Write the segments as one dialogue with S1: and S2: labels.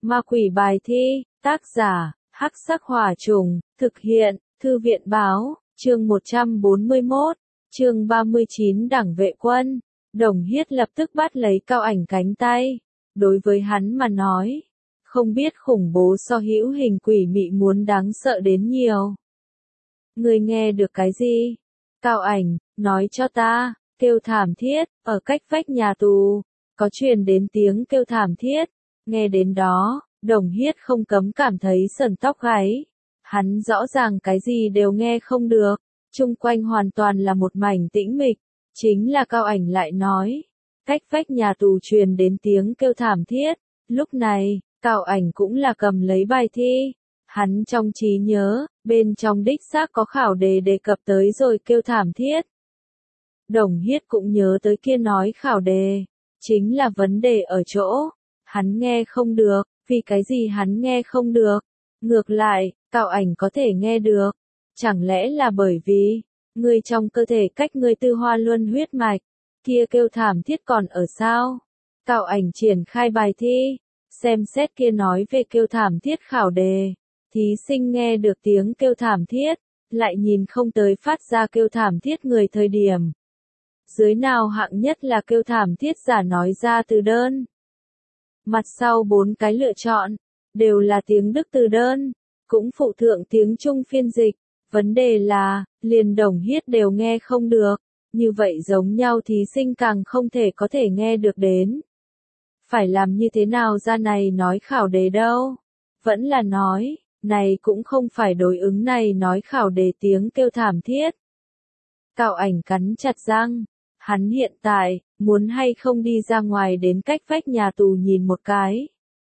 S1: Ma quỷ bài thi, tác giả, Hắc Sắc Hỏa Trùng, thực hiện, Thư viện báo, chương 141, chương 39 Đảng vệ quân. Đồng Hiết lập tức bắt lấy Cao Ảnh cánh tay. Đối với hắn mà nói, không biết khủng bố so hữu hình quỷ mị muốn đáng sợ đến nhiều. Ngươi nghe được cái gì? Cao Ảnh, nói cho ta, kêu thảm thiết, ở cách vách nhà tù, có truyền đến tiếng kêu thảm thiết. Nghe đến đó, Đồng Hiết không cấm cảm thấy sởn tóc gáy. Hắn rõ ràng cái gì đều nghe không được, chung quanh hoàn toàn là một mảnh tĩnh mịch. Chính là Cao Ảnh lại nói, cách vách nhà tù truyền đến tiếng kêu thảm thiết. Lúc này, Cao Ảnh cũng là cầm lấy bài thi. Hắn trong trí nhớ, bên trong đích xác có khảo đề đề cập tới rồi kêu thảm thiết. Đồng Hiết cũng nhớ tới kia nói khảo đề, chính là vấn đề ở chỗ, hắn nghe không được, vì cái gì hắn nghe không được. Ngược lại, Cao Ảnh có thể nghe được, chẳng lẽ là bởi vì, ngươi trong cơ thể cách ngươi tư hoa luân huyết mạch, kia kêu thảm thiết còn ở sao? Cao Ảnh triển khai bài thi, xem xét kia nói về kêu thảm thiết khảo đề, thí sinh nghe được tiếng kêu thảm thiết, lại nhìn không tới phát ra kêu thảm thiết người thời điểm. Dưới nào hạng nhất là kêu thảm thiết giả nói ra từ đơn. Mặt sau 4 cái lựa chọn, đều là tiếng Đức từ đơn, cũng phụ thượng tiếng Trung phiên dịch. Vấn đề là, liền Đồng Hiết đều nghe không được, như vậy giống nhau thí sinh càng không thể có thể nghe được đến. Phải làm như thế nào ra này nói khảo đề đâu? Vẫn là nói, này cũng không phải đối ứng này nói khảo đề tiếng kêu thảm thiết. Cao Ảnh cắn chặt răng, hắn hiện tại, muốn hay không đi ra ngoài đến cách vách nhà tù nhìn một cái.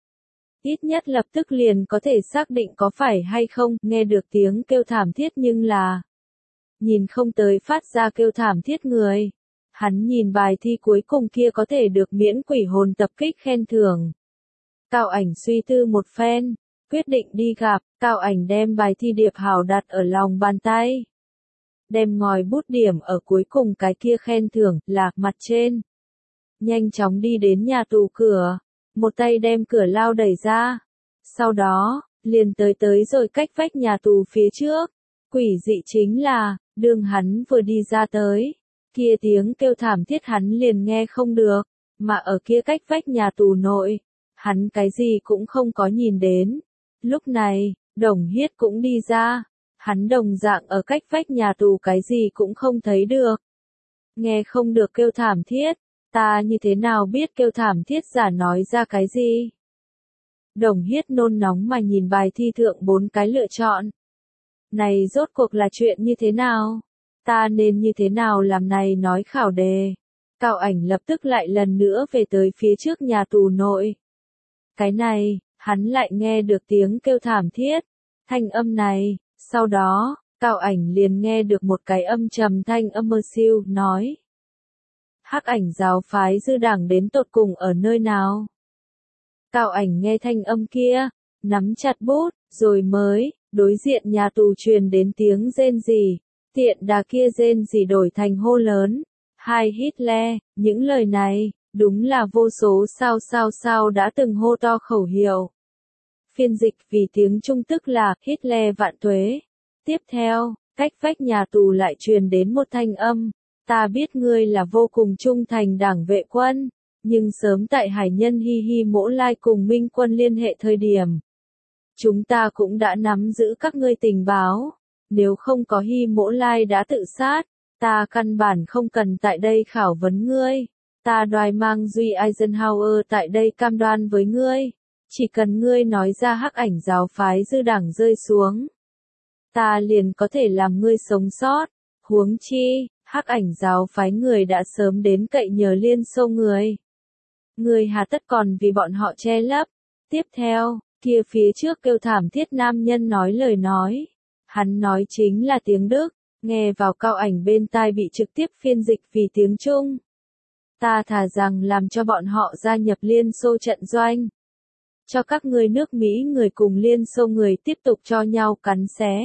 S1: Ít nhất lập tức liền có thể xác định có phải hay không nghe được tiếng kêu thảm thiết nhưng là nhìn không tới phát ra kêu thảm thiết người. Hắn nhìn bài thi cuối cùng kia có thể được miễn quỷ hồn tập kích khen thưởng. Cao Ảnh suy tư một phen, quyết định đi gặp. Cao Ảnh đem bài thi điệp hảo đặt ở lòng bàn tay. Đem ngòi bút điểm ở cuối cùng cái kia khen thưởng là mặt trên. Nhanh chóng đi đến nhà tù cửa, một tay đem cửa lao đẩy ra. Sau đó, liền tới rồi cách vách nhà tù phía trước. Quỷ dị chính là, đường hắn vừa đi ra tới, kia tiếng kêu thảm thiết hắn liền nghe không được, mà ở kia cách vách nhà tù nội, hắn cái gì cũng không có nhìn đến. Lúc này, Đồng Hiết cũng đi ra, hắn đồng dạng ở cách vách nhà tù cái gì cũng không thấy được. Nghe không được kêu thảm thiết, ta như thế nào biết kêu thảm thiết giả nói ra cái gì? Đồng Hiết nôn nóng mà nhìn bài thi thượng 4 cái lựa chọn. Này rốt cuộc là chuyện như thế nào? Ta nên như thế nào làm này nói khảo đề? Cao Ảnh lập tức lại lần nữa về tới phía trước nhà tù nội. Cái này, hắn lại nghe được tiếng kêu thảm thiết. Thanh âm này, sau đó, Cao Ảnh liền nghe được một cái âm trầm thanh âm mơ siêu, nói. Hắc Ảnh giáo phái dư đảng đến tột cùng ở nơi nào? Cao Ảnh nghe thanh âm kia, nắm chặt bút, rồi mới, đối diện nhà tù truyền đến tiếng rên rỉ, tiện đà kia rên rỉ đổi thành hô lớn. Hai Hitler, những lời này, đúng là vô số sao đã từng hô to khẩu hiệu. Phiên dịch vì tiếng Trung tức là Hitler vạn tuế. Tiếp theo, cách vách nhà tù lại truyền đến một thanh âm. Ta biết ngươi là vô cùng trung thành đảng vệ quân, nhưng sớm tại hải nhân Hi Hi Mỗ Lai cùng Minh quân liên hệ thời điểm. Chúng ta cũng đã nắm giữ các ngươi tình báo, nếu không có Hi Mỗ Lai đã tự sát, ta căn bản không cần tại đây khảo vấn ngươi, ta đoài mang Duy Eisenhower tại đây cam đoan với ngươi, chỉ cần ngươi nói ra Hắc Ảnh giáo phái dư đảng rơi xuống, ta liền có thể làm ngươi sống sót, huống chi. Hắc Ảnh giáo phái người đã sớm đến cậy nhờ Liên Xô người. Người hà tất còn vì bọn họ che lấp. Tiếp theo, kia phía trước kêu thảm thiết nam nhân nói lời nói. Hắn nói chính là tiếng Đức, nghe vào Cao Ảnh bên tai bị trực tiếp phiên dịch vì tiếng Trung. Ta thà rằng làm cho bọn họ gia nhập Liên Xô trận doanh. Cho các ngươi nước Mỹ người cùng Liên Xô người tiếp tục cho nhau cắn xé.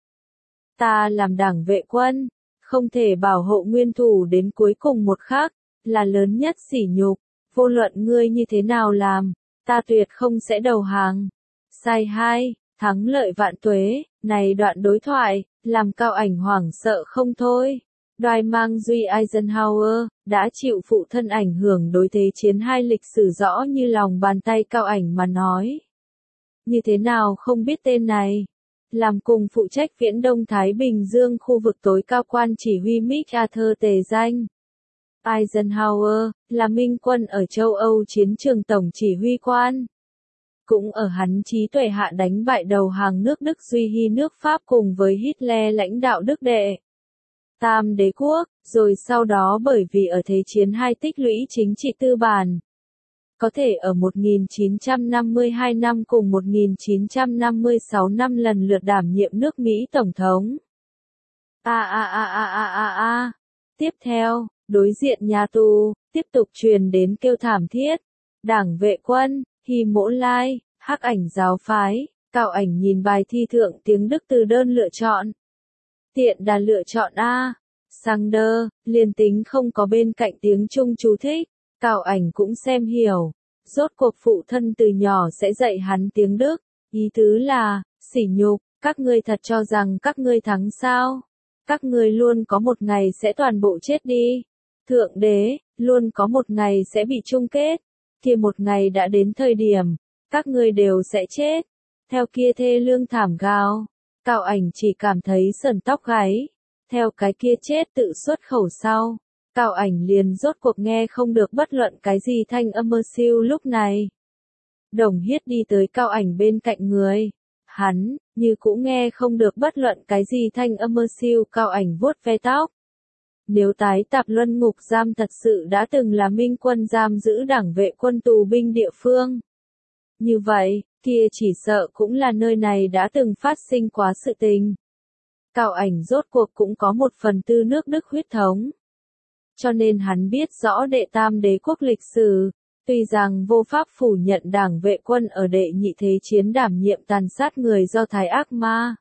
S1: Ta làm đảng vệ quân. Không thể bảo hộ nguyên thủ đến cuối cùng một khắc, là lớn nhất sỉ nhục, vô luận ngươi như thế nào làm, Ta tuyệt không sẽ đầu hàng. Sai 2, thắng lợi vạn tuế, này đoạn đối thoại, làm Cao Ảnh hoảng sợ không thôi. Đoài mang Duy Eisenhower, đã chịu phụ thân ảnh hưởng đối thế chiến 2 lịch sử rõ như lòng bàn tay Cao Ảnh mà nói. Như thế nào không biết tên này? Làm cùng phụ trách Viễn Đông Thái Bình Dương khu vực tối cao quan chỉ huy MacArthur tề danh. Eisenhower, là minh quân ở châu Âu chiến trường tổng chỉ huy quan. Cũng ở hắn trí tuệ hạ đánh bại đầu hàng nước Đức Duy Hy nước Pháp cùng với Hitler lãnh đạo Đức đệ Tam đế quốc, rồi sau đó bởi vì ở Thế chiến 2 tích lũy chính trị tư bản. Có thể ở 1952 năm cùng 1956 năm lần lượt đảm nhiệm nước Mỹ Tổng thống. Tiếp theo, đối diện nhà tù, tiếp tục truyền đến kêu thảm thiết. Đảng Vệ quân, Hy Mỗ Lai, Hắc Ảnh giáo phái, Cao Ảnh nhìn bài thi thượng tiếng Đức từ đơn lựa chọn. Tiện đà lựa chọn A. Sander, liền tính không có bên cạnh tiếng Trung chú thích, Cao Ảnh cũng xem hiểu. Rốt cuộc phụ thân từ nhỏ sẽ dạy hắn tiếng Đức, ý tứ là, sỉ nhục, các ngươi thật cho rằng các ngươi thắng sao? Các ngươi luôn có một ngày sẽ toàn bộ chết đi. Thượng đế, luôn có một ngày sẽ bị chung kết. Kia một ngày đã đến thời điểm, các ngươi đều sẽ chết. Theo kia thê lương thảm gào, Cao Ảnh chỉ cảm thấy sởn tóc gáy. Theo cái kia chết tự xuất khẩu sau, Cao Ảnh liền rốt cuộc nghe không được bất luận cái gì thanh âm mơ siêu lúc này. Đồng Hiết đi tới Cao Ảnh bên cạnh người. Hắn, như cũng nghe không được bất luận cái gì thanh âm mơ siêu. Cao Ảnh vuốt ve tóc. Nếu tái tạp luân ngục giam thật sự đã từng là minh quân giam giữ đảng vệ quân tù binh địa phương. Như vậy, kia chỉ sợ cũng là nơi này đã từng phát sinh quá sự tình. Cao Ảnh rốt cuộc cũng có một phần tư nước Đức huyết thống. Cho nên hắn biết rõ đệ tam đế quốc lịch sử, tuy rằng vô pháp phủ nhận đảng vệ quân ở đệ nhị thế chiến đảm nhiệm tàn sát người Do Thái ác ma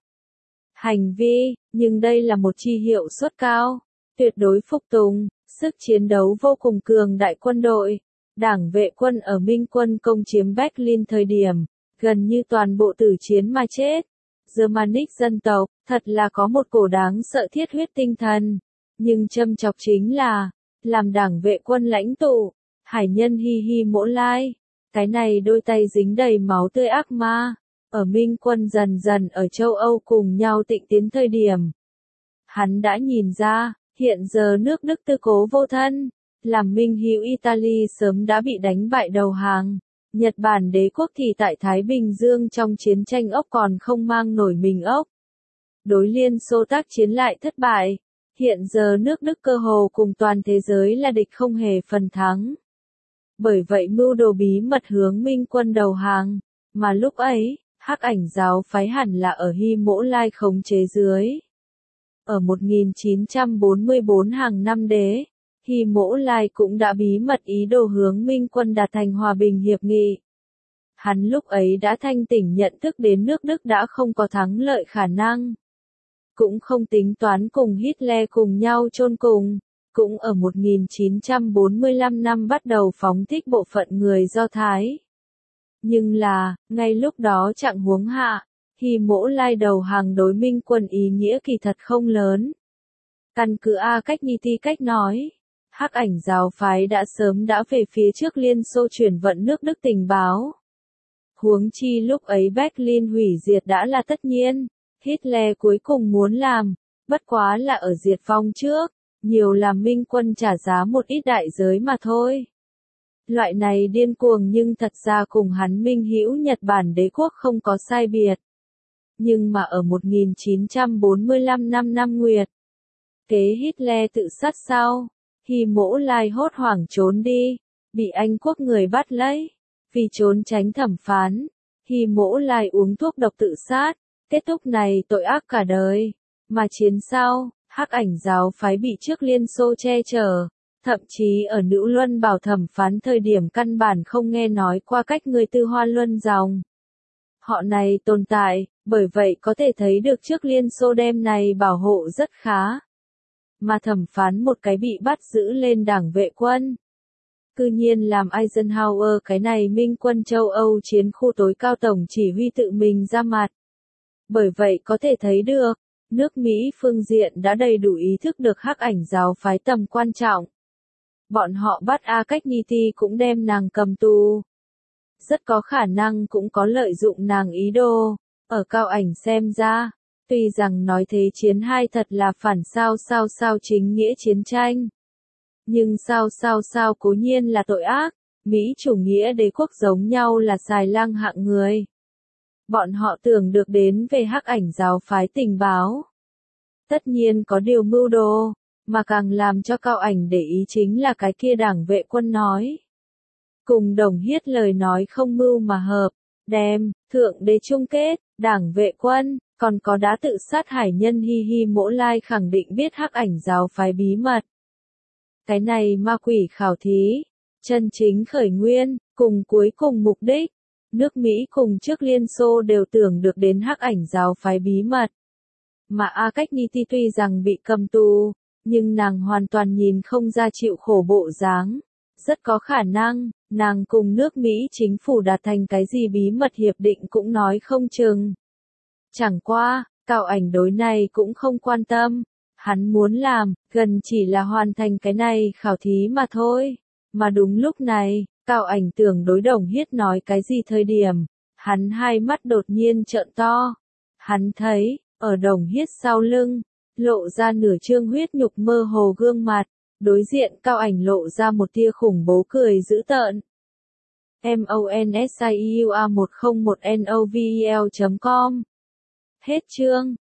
S1: hành vi, nhưng đây là một chi hiệu suất cao, tuyệt đối phục tùng, sức chiến đấu vô cùng cường đại quân đội. Đảng vệ quân ở Minh quân công chiếm Berlin thời điểm, gần như toàn bộ tử chiến mà chết. Germanic dân tộc, thật là có một cổ đáng sợ thiết huyết tinh thần. Nhưng châm chọc chính là, làm đảng vệ quân lãnh tụ, hải nhân Hy Mỗ Lai. Cái này đôi tay dính đầy máu tươi ác ma. Ở Minh quân dần dần ở châu Âu cùng nhau tịnh tiến thời điểm. Hắn đã nhìn ra, hiện giờ nước Đức tư cố vô thân. Làm minh hữu Italy sớm đã bị đánh bại đầu hàng. Nhật Bản đế quốc thì tại Thái Bình Dương trong chiến tranh ốc còn không mang nổi mình ốc. Đối Liên Xô tác chiến lại thất bại. Hiện giờ nước Đức cơ hồ cùng toàn thế giới là địch không hề phần thắng. Bởi vậy mưu đồ bí mật hướng minh quân đầu hàng. Mà lúc ấy, Hắc Ảnh giáo phái hẳn là ở Hy Mỗ Lai khống chế dưới. Ở 1944 hàng năm đế. Hy Mỗ Lai cũng đã bí mật ý đồ hướng minh quân đạt thành hòa bình hiệp nghị. Hắn lúc ấy đã thanh tỉnh nhận thức đến nước Đức đã không có thắng lợi khả năng. Cũng không tính toán cùng Hitler cùng nhau chôn cùng. Cũng ở 1945 năm bắt đầu phóng thích bộ phận người Do Thái. Nhưng là, ngay lúc đó trạng huống hạ, Hy Mỗ Lai đầu hàng đối minh quân ý nghĩa kỳ thật không lớn. Căn cứ A Cách Nhi Ti Cách nói. Hắc Ảnh giáo phái đã sớm đã về phía trước Liên Xô chuyển vận nước Đức tình báo. Huống chi lúc ấy Berlin hủy diệt đã là tất nhiên. Hitler cuối cùng muốn làm, bất quá là ở diệt vong trước, nhiều làm minh quân trả giá một ít đại giới mà thôi. Loại này điên cuồng nhưng thật ra cùng hắn minh hữu Nhật Bản đế quốc không có sai biệt. Nhưng mà ở 1945 năm Nguyệt, kế Hitler tự sát sau. Hy Mỗ Lai hốt hoảng trốn đi, bị Anh quốc người bắt lấy. Vì trốn tránh thẩm phán, Hy Mỗ Lai uống thuốc độc tự sát, kết thúc này tội ác cả đời. Mà chiến sau, Hắc Ảnh giáo phái bị trước Liên Xô che chở, thậm chí ở Nữ Luân Bảo thẩm phán thời điểm căn bản không nghe nói qua cách người Tư Hoa Luân dòng. Họ này tồn tại, bởi vậy có thể thấy được trước Liên Xô đem này bảo hộ rất khá. Mà thẩm phán một cái bị bắt giữ lên đảng vệ quân. cư nhiên làm Eisenhower cái này minh quân châu Âu chiến khu tối cao tổng chỉ huy tự mình ra mặt. Bởi vậy có thể thấy được, nước Mỹ phương diện đã đầy đủ ý thức được hắc ảnh giáo phái tầm quan trọng. Bọn họ bắt Al-Khazniti cũng đem nàng cầm tù. Rất có khả năng cũng có lợi dụng nàng ý đồ. Ở Cao Ảnh xem ra, tuy rằng nói thế chiến hai thật là phản sao chính nghĩa chiến tranh. Nhưng sao cố nhiên là tội ác, Mỹ chủ nghĩa đế quốc giống nhau là xài lang hạng người. Bọn họ tưởng được đến về hắc ảnh giáo phái tình báo. Tất nhiên có điều mưu đồ, mà càng làm cho Cao Ảnh để ý chính là cái kia đảng vệ quân nói. Cùng Đồng Hiết lời nói không mưu mà hợp, đem, thượng đế chung kết, đảng vệ quân, còn có đã tự sát hải nhân Hi Mỗ Lai khẳng định biết hắc ảnh giáo phái bí mật. Cái này ma quỷ khảo thí, chân chính khởi nguyên, cùng cuối cùng mục đích, nước Mỹ cùng trước Liên Xô đều tưởng được đến hắc ảnh giáo phái bí mật. Mà Al-Khazniti tuy rằng bị cầm tù, nhưng nàng hoàn toàn nhìn không ra chịu khổ bộ dáng. Rất có khả năng, nàng cùng nước Mỹ chính phủ đạt thành cái gì bí mật hiệp định cũng nói không chừng. Chẳng qua, Cao Ảnh đối này cũng không quan tâm. Hắn muốn làm, gần chỉ là hoàn thành cái này khảo thí mà thôi. Mà đúng lúc này, Cao Ảnh tưởng đối Đồng Hiết nói cái gì thời điểm, hắn hai mắt đột nhiên trợn to. Hắn thấy, ở Đồng Hiết sau lưng, lộ ra nửa trương huyết nhục mơ hồ gương mặt, đối diện Cao Ảnh lộ ra một tia khủng bố cười dữ tợn. MONSIEUA101NOVEL.com Hết chương.